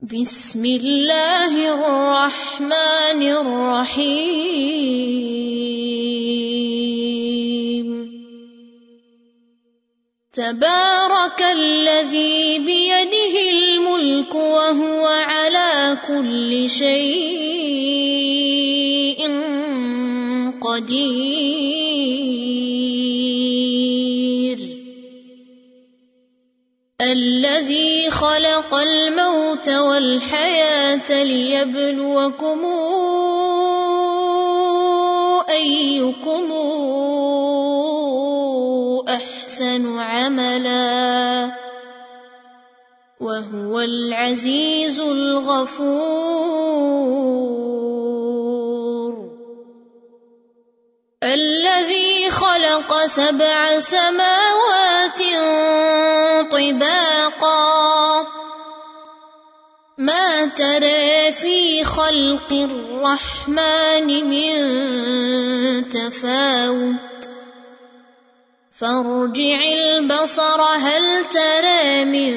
بسم الله الرحمن الرحيم تبارك الذي بيده الملك وهو على كل شيء قدير الذي خلق الموت والحياة ليبلوكم أيكم أحسن عملا وهو العزيز الغفور الذي خلق 7 سماوات طباقا ما ترى في خلق الرحمن من تفاوت فارجع البصر هل ترى من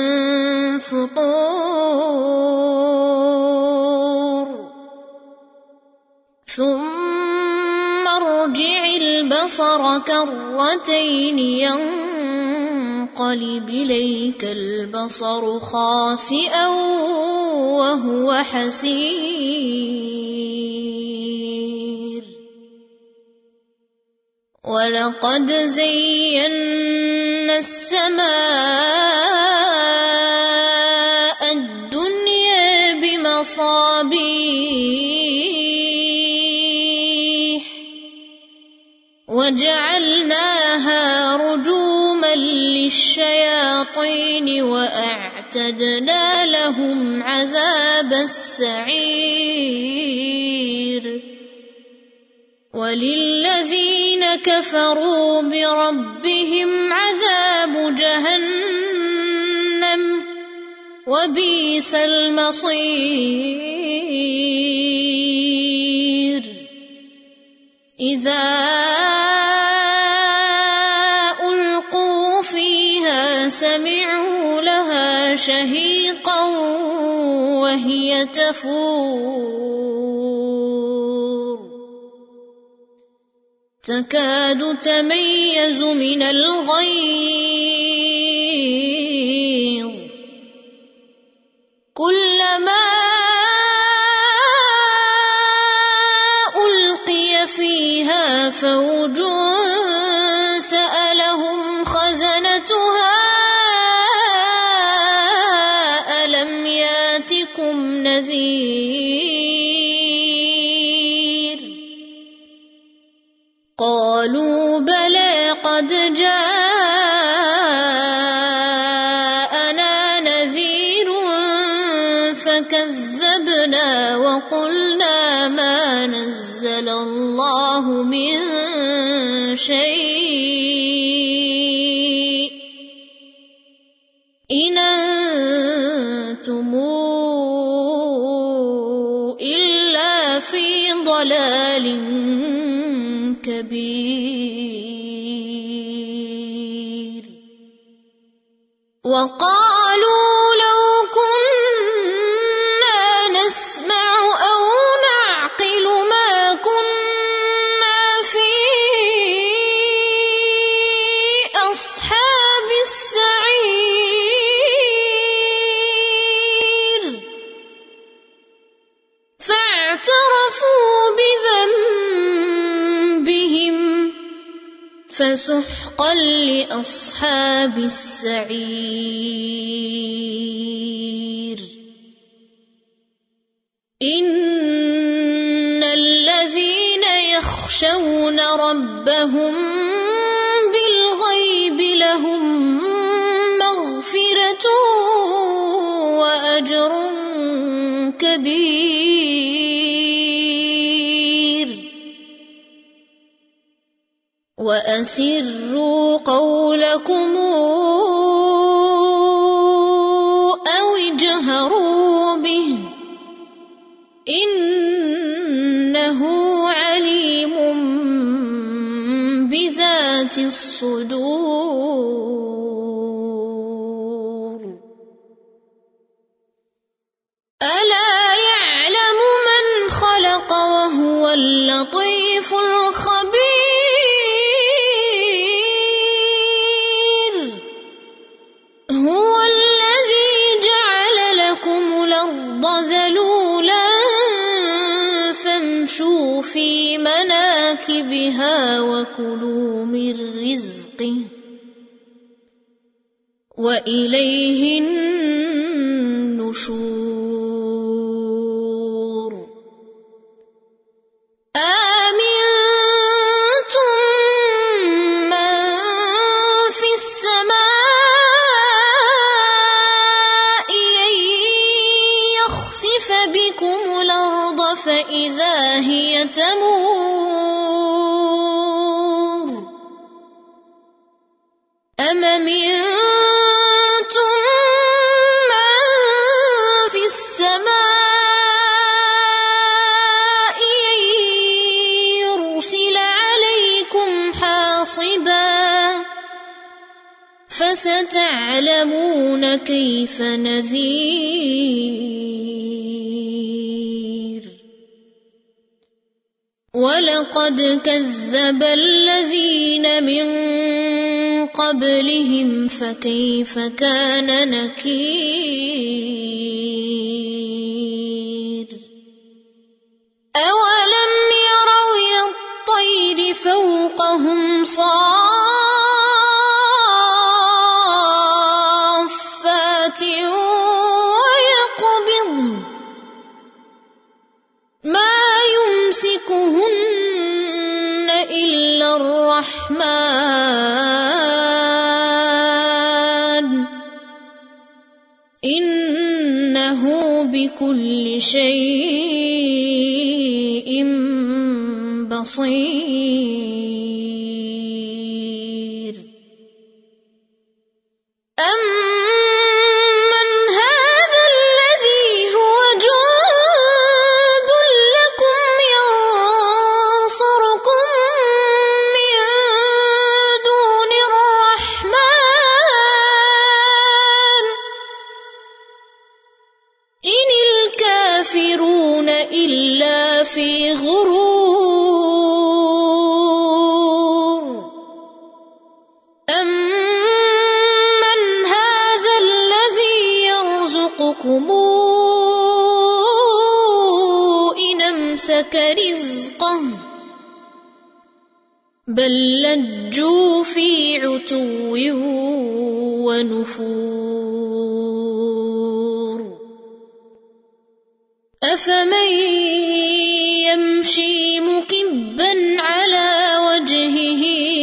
فطور ثم ارجع البصر كرتين ينقلب إليك البصر خاسئا وهو حسير ولقد زينا السماء الدنيا بمصابيح وجعلناها رجوما للشياطين وأعتدنا لهم عذاب السعير وللذين كفروا بربهم عذاب جهنم وبئس المصير إذا ألقوا فيها سمعوا لها شهيقا وهي تفور تكاد تميز من الغيظ كلما ألقي فيها فوج سألهم خزنتها ألم ياتكم نذير قالوا بلى قد جاءنا نذير فكذبنا وقلنا ما نزل الله من شيء إن أنتم إلا في ضلال كبير وقالوا لو كنا نسمع أو نعقل ما كنا في أصحاب السعير فاعترفوا بذنبهم فسحقا لأصحاب السعير إن الذين يخشون ربهم بالغيب لهم مغفرة وأجر كبير وأسروا قولكم أو اجهروا به إنه عليم بذات الصدور فامشوا في مناكبها وكلوا من رزقه وإليه النشور آمنتم من في السماء أن يخسف بكم الأرض فإذا هي تمور أم أمنتم من في السماء أن يرسل عليكم حاصبا فستعلمون كيف نذير ولقد كذب الذين من قبلهم فكيف كان نكير أولم يروا إلى الطير فوقهم صافات ويقبضن ما يمسكهن إلا الرحمن إنه بكل شيء بصير أمن هذا الذي هو جند لكم ينصركم من دون الرحمن إن الكافرون إلا في غرور أمن هذا الذي يرزقكم إن أمسك رزقه بل لجوا في عتو ونفور أفمن يمشي مكبا على وجهه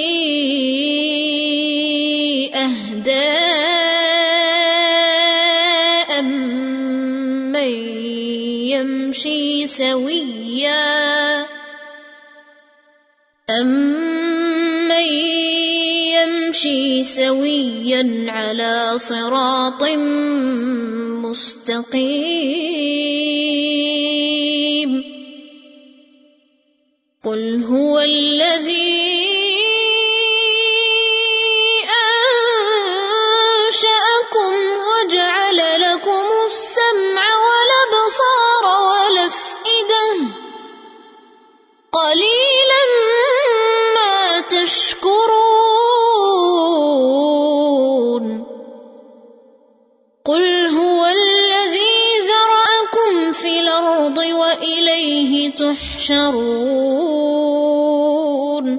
أهدى أمن يمشي سويا على صراط مستقيم قل هو الذي أنشأكم وجعل لكم السمع والأبصار والأفئدة قليلا ما تشكرون قل هو الذي ذرأكم في الأرض وإليه تحشرون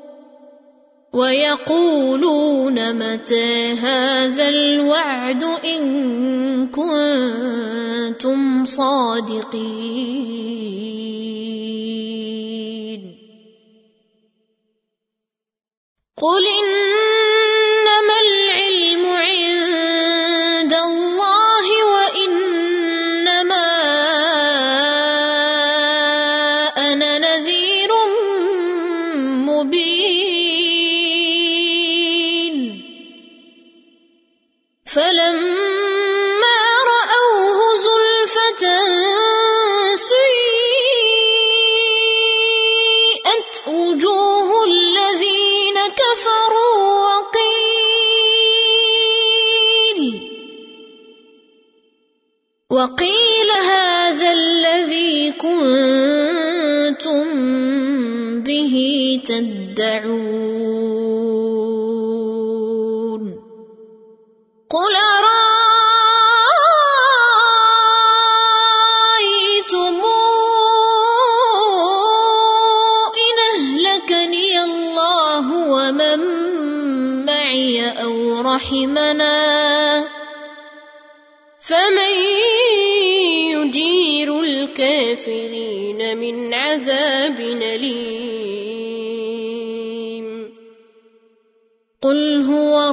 ويقولون متى هذا الوعد إن كنتم صادقين قل إنما العلم عند الله وإنما أنا نذير مبين فلما رأوه زلفة سيئت وجوه الذين كفروا وقيل هذا الذي كنتم به تدعون قل أرأيتم رحمنا فمن يجير الكافرين من عذاب أليم قل هو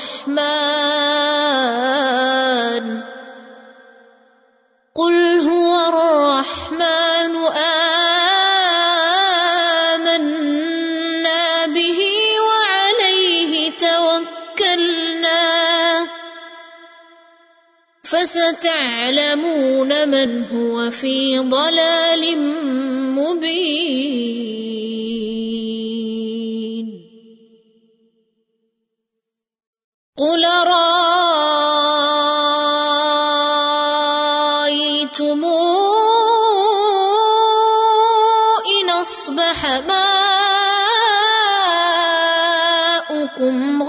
الرحمن آمنا به وعليه توكلنا فستعلمون من هو في ضلال مبين قل رأيتم إن أصبح ماؤكم